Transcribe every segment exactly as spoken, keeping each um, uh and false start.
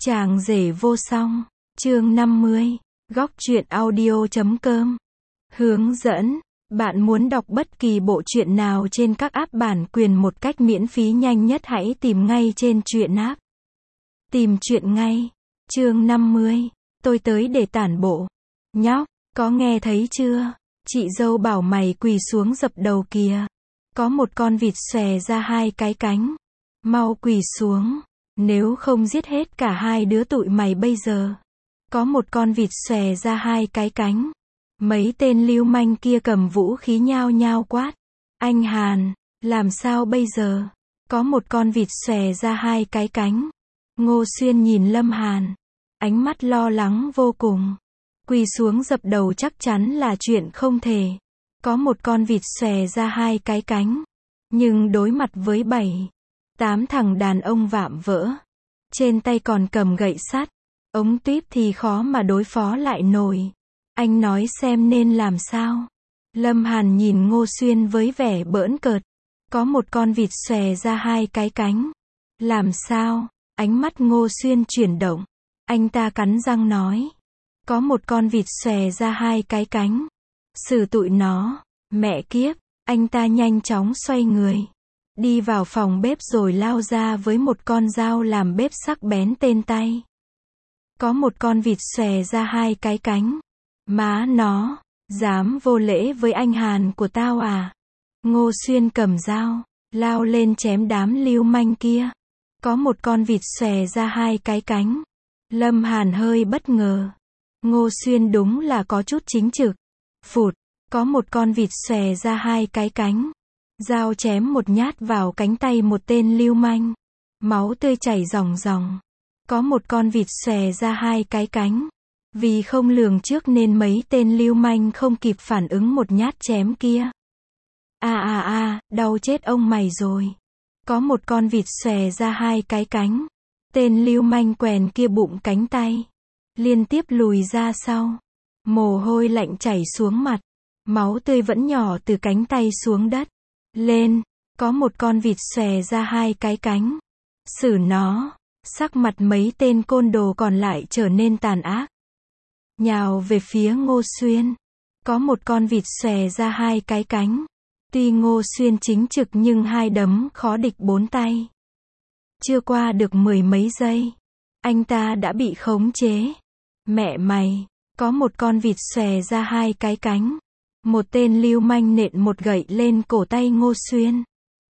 Chàng rể vô song, chương năm mươi, góc truyện audio chấm com. Hướng dẫn, bạn muốn đọc bất kỳ bộ truyện nào trên các app bản quyền một cách miễn phí nhanh nhất hãy tìm ngay trên truyện app. Tìm truyện ngay. Chương năm mươi, tôi tới để tản bộ. Nhóc, có nghe thấy chưa? Chị dâu bảo mày quỳ xuống dập đầu kìa. Có một con vịt xòe ra hai cái cánh. Mau quỳ xuống. Nếu không giết hết cả hai đứa tụi mày bây giờ. Có một con vịt xòe ra hai cái cánh. Mấy tên lưu manh kia cầm vũ khí nhao nhao quát. Anh Hàn, làm sao bây giờ? Có một con vịt xòe ra hai cái cánh. Ngô Xuyên nhìn Lâm Hàn. Ánh mắt lo lắng vô cùng. Quỳ xuống dập đầu chắc chắn là chuyện không thể. Có một con vịt xòe ra hai cái cánh. Nhưng đối mặt với bảy, tám thằng đàn ông vạm vỡ. Trên tay còn cầm gậy sắt. Ống tuyếp thì khó mà đối phó lại nổi. Anh nói xem nên làm sao? Lâm Hàn nhìn Ngô Xuyên với vẻ bỡn cợt. Có một con vịt xòe ra hai cái cánh. Làm sao? Ánh mắt Ngô Xuyên chuyển động. Anh ta cắn răng nói. Có một con vịt xòe ra hai cái cánh. Xử tụi nó. Mẹ kiếp. Anh ta nhanh chóng xoay người. Đi vào phòng bếp rồi lao ra với một con dao làm bếp sắc bén tên tay. Có một con vịt xòe ra hai cái cánh. Má nó, dám vô lễ với anh Hàn của tao à? Ngô Xuyên cầm dao, lao lên chém đám lưu manh kia. Có một con vịt xòe ra hai cái cánh. Lâm Hàn hơi bất ngờ. Ngô Xuyên đúng là có chút chính trực. Phụt, có một con vịt xòe ra hai cái cánh. Dao chém một nhát vào cánh tay một tên lưu manh. Máu tươi chảy ròng ròng. Có một con vịt xòe ra hai cái cánh. Vì không lường trước nên mấy tên lưu manh không kịp phản ứng một nhát chém kia. À à à, đau chết ông mày rồi. Có một con vịt xòe ra hai cái cánh. Tên lưu manh quèn kia bụng cánh tay. Liên tiếp lùi ra sau. Mồ hôi lạnh chảy xuống mặt. Máu tươi vẫn nhỏ từ cánh tay xuống đất. Lên, có một con vịt xòe ra hai cái cánh. Xử nó. Sắc mặt mấy tên côn đồ còn lại trở nên tàn ác. Nhào về phía Ngô Xuyên. Có một con vịt xòe ra hai cái cánh. Tuy Ngô Xuyên chính trực nhưng hai đấm khó địch bốn tay. Chưa qua được mười mấy giây. Anh ta đã bị khống chế. Mẹ mày, có một con vịt xòe ra hai cái cánh. Một tên lưu manh nện một gậy lên cổ tay Ngô Xuyên.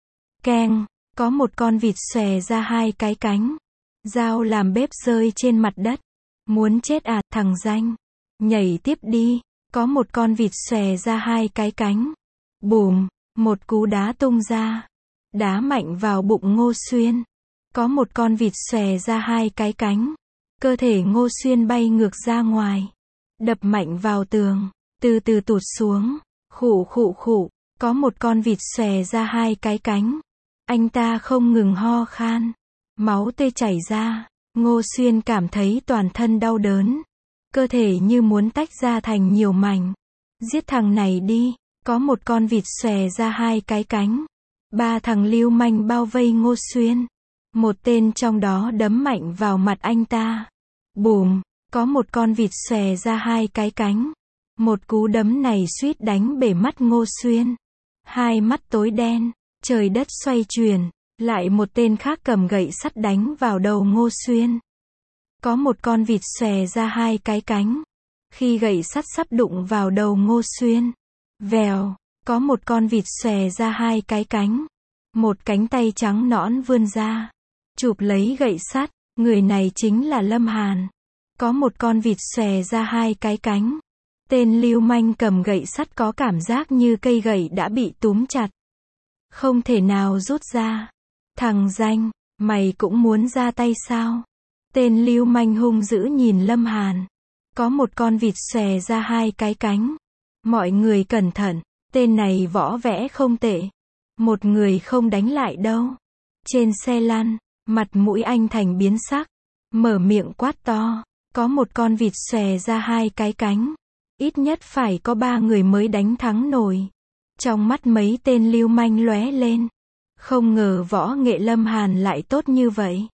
Keng, có một con vịt xòe ra hai cái cánh. Dao làm bếp rơi trên mặt đất. Muốn chết à, thằng danh. Nhảy tiếp đi. Có một con vịt xòe ra hai cái cánh. Bùm, một cú đá tung ra. Đá mạnh vào bụng Ngô Xuyên. Có một con vịt xòe ra hai cái cánh. Cơ thể Ngô Xuyên bay ngược ra ngoài. Đập mạnh vào tường. Từ từ tụt xuống. Khụ khụ khụ. Có một con vịt xòe ra hai cái cánh. Anh ta không ngừng ho khan. Máu tươi chảy ra. Ngô Xuyên cảm thấy toàn thân đau đớn. Cơ thể như muốn tách ra thành nhiều mảnh. Giết thằng này đi. Có một con vịt xòe ra hai cái cánh. Ba thằng lưu manh bao vây Ngô Xuyên. Một tên trong đó đấm mạnh vào mặt anh ta. Bùm, có một con vịt xòe ra hai cái cánh. Một cú đấm này suýt đánh bể mắt Ngô Xuyên. Hai mắt tối đen, trời đất xoay chuyển. Lại một tên khác cầm gậy sắt đánh vào đầu Ngô Xuyên. Có một con vịt xòe ra hai cái cánh. Khi gậy sắt sắp đụng vào đầu Ngô Xuyên. Vèo, có một con vịt xòe ra hai cái cánh. Một cánh tay trắng nõn vươn ra. Chụp lấy gậy sắt, người này chính là Lâm Hàn. Có một con vịt xòe ra hai cái cánh. Tên lưu manh cầm gậy sắt có cảm giác như cây gậy đã bị túm chặt. Không thể nào rút ra. Thằng danh, mày cũng muốn ra tay sao? Tên lưu manh hung dữ nhìn Lâm Hàn. Có một con vịt xòe ra hai cái cánh. Mọi người cẩn thận, tên này võ vẽ không tệ. Một người không đánh lại đâu. Trên xe lăn, mặt mũi anh Thành biến sắc. Mở miệng quát to. Có một con vịt xòe ra hai cái cánh. Ít nhất phải có ba người mới đánh thắng nổi. Trong mắt mấy tên lưu manh lóe lên. Không ngờ võ nghệ Lâm Hàn lại tốt như vậy.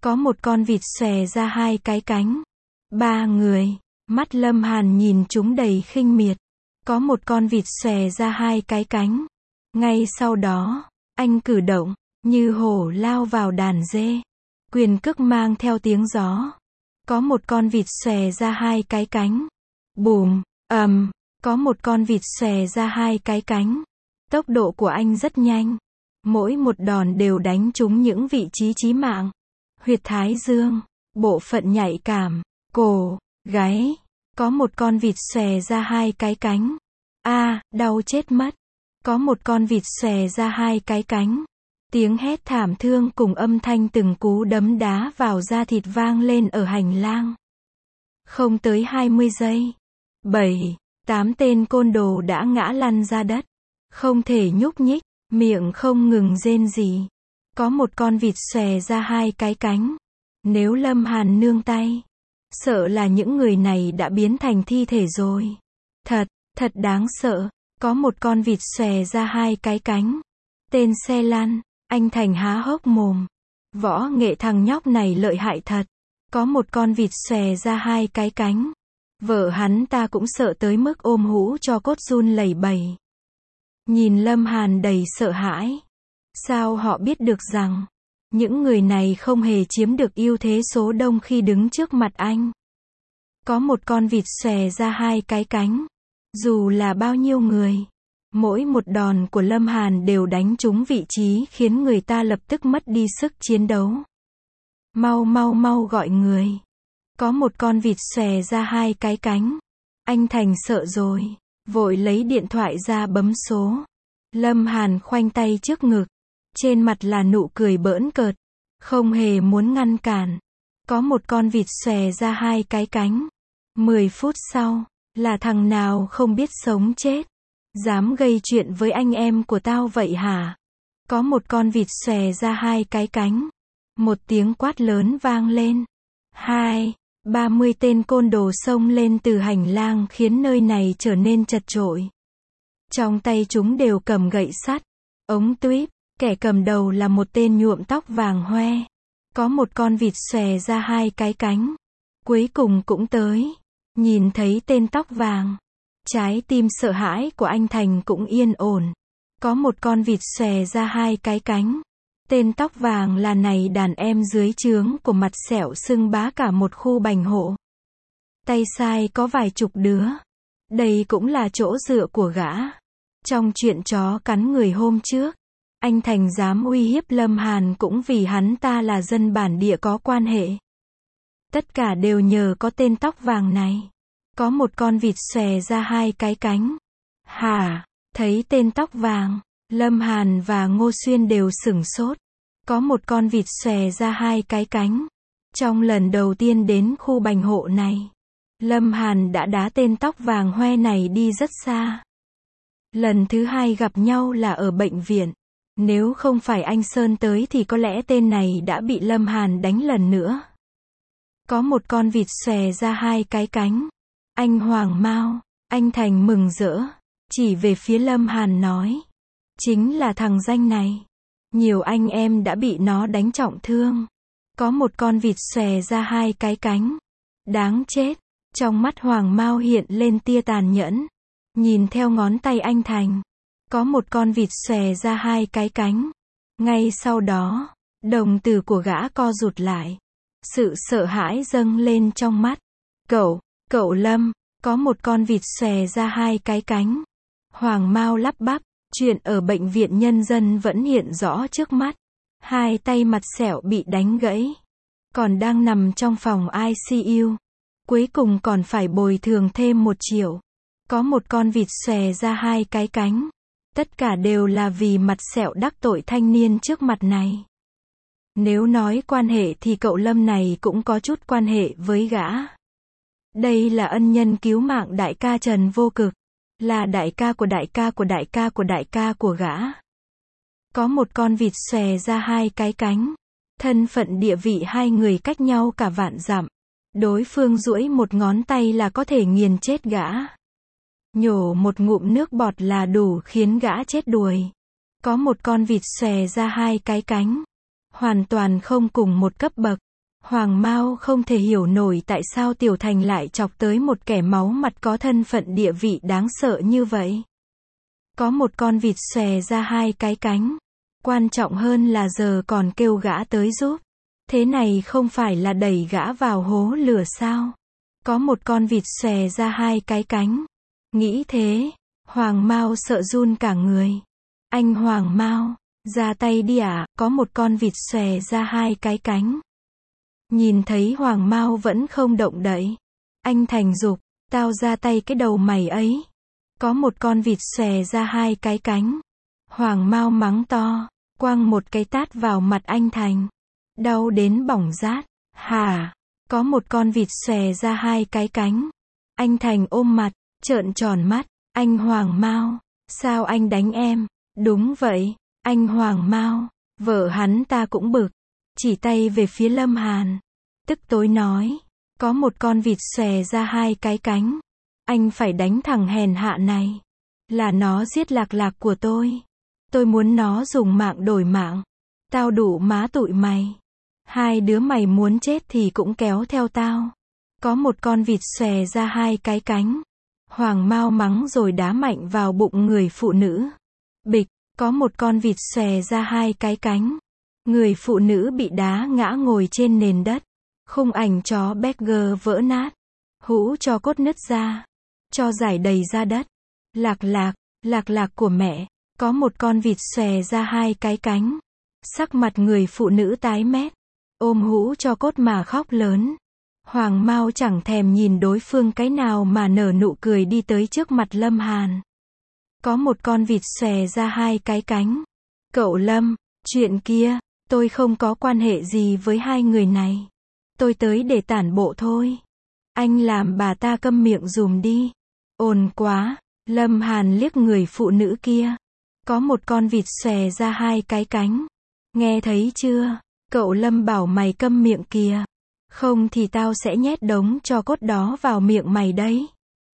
Có một con vịt xòe ra hai cái cánh. Ba người. Mắt Lâm Hàn nhìn chúng đầy khinh miệt. Có một con vịt xòe ra hai cái cánh. Ngay sau đó, anh cử động, như hổ lao vào đàn dê. Quyền cước mang theo tiếng gió. Có một con vịt xòe ra hai cái cánh. Bùm, ầm, có một con vịt xòe ra hai cái cánh. Tốc độ của anh rất nhanh. Mỗi một đòn đều đánh trúng những vị trí chí mạng. Huyệt thái dương, bộ phận nhạy cảm, cổ, gáy. Có một con vịt xòe ra hai cái cánh. A, à, đau chết mất. Có một con vịt xòe ra hai cái cánh. Tiếng hét thảm thương cùng âm thanh từng cú đấm đá vào da thịt vang lên ở hành lang. Không tới hai mươi giây. Bảy, tám tên côn đồ đã ngã lăn ra đất. Không thể nhúc nhích, miệng không ngừng rên rỉ. Có một con vịt xòe ra hai cái cánh. Nếu Lâm Hàn nương tay, sợ là những người này đã biến thành thi thể rồi. Thật, thật đáng sợ. Có một con vịt xòe ra hai cái cánh. Tên xe lăn, anh Thành há hốc mồm. Võ nghệ thằng nhóc này lợi hại thật. Có một con vịt xòe ra hai cái cánh. Vợ hắn ta cũng sợ tới mức ôm hũ cho cốt run lẩy bẩy. Nhìn Lâm Hàn đầy sợ hãi. Sao họ biết được rằng những người này không hề chiếm được ưu thế số đông khi đứng trước mặt anh. Có một con vịt xòe ra hai cái cánh. Dù là bao nhiêu người, mỗi một đòn của Lâm Hàn đều đánh trúng vị trí khiến người ta lập tức mất đi sức chiến đấu. Mau mau mau gọi người. Có một con vịt xòe ra hai cái cánh. Anh Thành sợ rồi, vội lấy điện thoại ra bấm số. Lâm Hàn khoanh tay trước ngực, trên mặt là nụ cười bỡn cợt, không hề muốn ngăn cản. Có một con vịt xòe ra hai cái cánh. Mười phút sau, là thằng nào không biết sống chết, dám gây chuyện với anh em của tao vậy hả? Có một con vịt xòe ra hai cái cánh. Một tiếng quát lớn vang lên. Hai, ba mươi tên côn đồ xông lên từ hành lang khiến nơi này trở nên chật chội. Trong tay chúng đều cầm gậy sắt, ống tuýp, kẻ cầm đầu là một tên nhuộm tóc vàng hoe. Có một con vịt xòe ra hai cái cánh. Cuối cùng cũng tới. Nhìn thấy tên tóc vàng, trái tim sợ hãi của anh Thành cũng yên ổn. Có một con vịt xòe ra hai cái cánh. Tên tóc vàng là này đàn em dưới trướng của mặt sẹo xưng bá cả một khu bành hộ. Tay sai có vài chục đứa. Đây cũng là chỗ dựa của gã. Trong chuyện chó cắn người hôm trước, anh Thành dám uy hiếp Lâm Hàn cũng vì hắn ta là dân bản địa có quan hệ. Tất cả đều nhờ có tên tóc vàng này. Có một con vịt xòe ra hai cái cánh. Hả? Thấy tên tóc vàng, Lâm Hàn và Ngô Xuyên đều sửng sốt. Có một con vịt xòe ra hai cái cánh. Trong lần đầu tiên đến khu bành hộ này, Lâm Hàn đã đá tên tóc vàng hoe này đi rất xa. Lần thứ hai gặp nhau là ở bệnh viện. Nếu không phải anh Sơn tới thì có lẽ tên này đã bị Lâm Hàn đánh lần nữa. Có một con vịt xòe ra hai cái cánh. Anh Hoàng Mao, anh Thành mừng rỡ, chỉ về phía Lâm Hàn nói. Chính là thằng danh này. Nhiều anh em đã bị nó đánh trọng thương. Có một con vịt xòe ra hai cái cánh. Đáng chết. Trong mắt Hoàng Mao hiện lên tia tàn nhẫn. Nhìn theo ngón tay anh Thành. Có một con vịt xòe ra hai cái cánh. Ngay sau đó, đồng tử của gã co rụt lại. Sự sợ hãi dâng lên trong mắt. Cậu, cậu Lâm, có một con vịt xòe ra hai cái cánh. Hoàng Mao lắp bắp, chuyện ở bệnh viện nhân dân vẫn hiện rõ trước mắt. Hai tay mặt sẹo bị đánh gãy. Còn đang nằm trong phòng i xê u. Cuối cùng còn phải bồi thường thêm một triệu. Có một con vịt xòe ra hai cái cánh. Tất cả đều là vì mặt sẹo đắc tội thanh niên trước mặt này. Nếu nói quan hệ thì cậu Lâm này cũng có chút quan hệ với gã. Đây là ân nhân cứu mạng đại ca Trần Vô Cực. Là đại ca của đại ca của đại ca của đại ca của gã. Có một con vịt xòe ra hai cái cánh. Thân phận địa vị hai người cách nhau cả vạn dặm. Đối phương duỗi một ngón tay là có thể nghiền chết gã. Nhổ một ngụm nước bọt là đủ khiến gã chết đuối. Có một con vịt xòe ra hai cái cánh. Hoàn toàn không cùng một cấp bậc. Hoàng Mao không thể hiểu nổi tại sao Tiểu Thành lại chọc tới một kẻ máu mặt có thân phận địa vị đáng sợ như vậy. Có một con vịt xòe ra hai cái cánh. Quan trọng hơn là giờ còn kêu gã tới giúp. Thế này không phải là đẩy gã vào hố lửa sao? Có một con vịt xòe ra hai cái cánh. Nghĩ thế, Hoàng Mao sợ run cả người. Anh Hoàng Mao, ra tay đi ạ, à, có một con vịt xòe ra hai cái cánh. Nhìn thấy Hoàng Mao vẫn không động đậy. Anh Thành giục, tao ra tay cái đầu mày ấy. Có một con vịt xòe ra hai cái cánh. Hoàng Mao mắng to, quăng một cái tát vào mặt anh Thành. Đau đến bỏng rát. Hả? Có một con vịt xòe ra hai cái cánh. Anh Thành ôm mặt, trợn tròn mắt. Anh Hoàng Mao, sao anh đánh em? Đúng vậy, anh Hoàng Mao. Vợ hắn ta cũng bực. Chỉ tay về phía Lâm Hàn. Tức tối nói, có một con vịt xòe ra hai cái cánh. Anh phải đánh thằng hèn hạ này. Là nó giết Lạc Lạc của tôi. Tôi muốn nó dùng mạng đổi mạng. Tao đủ má tụi mày. Hai đứa mày muốn chết thì cũng kéo theo tao. Có một con vịt xòe ra hai cái cánh. Hoàng Mao mắng rồi đá mạnh vào bụng người phụ nữ. Bịch, có một con vịt xòe ra hai cái cánh. Người phụ nữ bị đá ngã ngồi trên nền đất. Khung ảnh chó Berger vỡ nát. Hũ cho cốt nứt ra. Cho giải đầy ra đất. Lạc Lạc, Lạc Lạc của mẹ. Có một con vịt xòe ra hai cái cánh. Sắc mặt người phụ nữ tái mét. Ôm hũ cho cốt mà khóc lớn. Hoàng Mao chẳng thèm nhìn đối phương cái nào mà nở nụ cười đi tới trước mặt Lâm Hàn. Có một con vịt xòe ra hai cái cánh. Cậu Lâm, chuyện kia, tôi không có quan hệ gì với hai người này. Tôi tới để tản bộ thôi. Anh làm bà ta câm miệng dùm đi. Ồn quá. Lâm Hàn liếc người phụ nữ kia. Có một con vịt xòe ra hai cái cánh. Nghe thấy chưa? Cậu Lâm bảo mày câm miệng kìa. Không thì tao sẽ nhét đống cho cốt đó vào miệng mày đấy.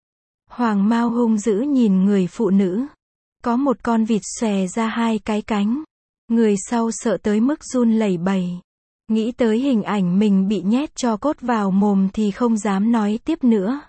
Hoàng Mao hung dữ nhìn người phụ nữ. Có một con vịt xòe ra hai cái cánh. Người sau sợ tới mức run lẩy bẩy. Nghĩ tới hình ảnh mình bị nhét cho cốt vào mồm thì không dám nói tiếp nữa.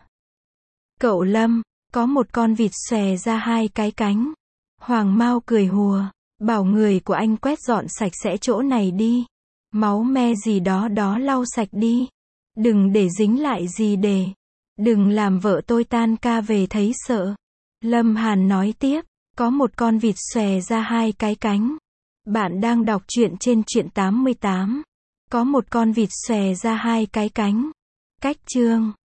Cậu Lâm, có một con vịt xòe ra hai cái cánh. Hoàng Mao cười hùa, bảo người của anh quét dọn sạch sẽ chỗ này đi. Máu me gì đó đó lau sạch đi. Đừng để dính lại gì để. Đừng làm vợ tôi tan ca về thấy sợ. Lâm Hàn nói tiếp, có một con vịt xòe ra hai cái cánh. Bạn đang đọc truyện trên truyện tám mươi tám. Có một con vịt xòe ra hai cái cánh. Cách chương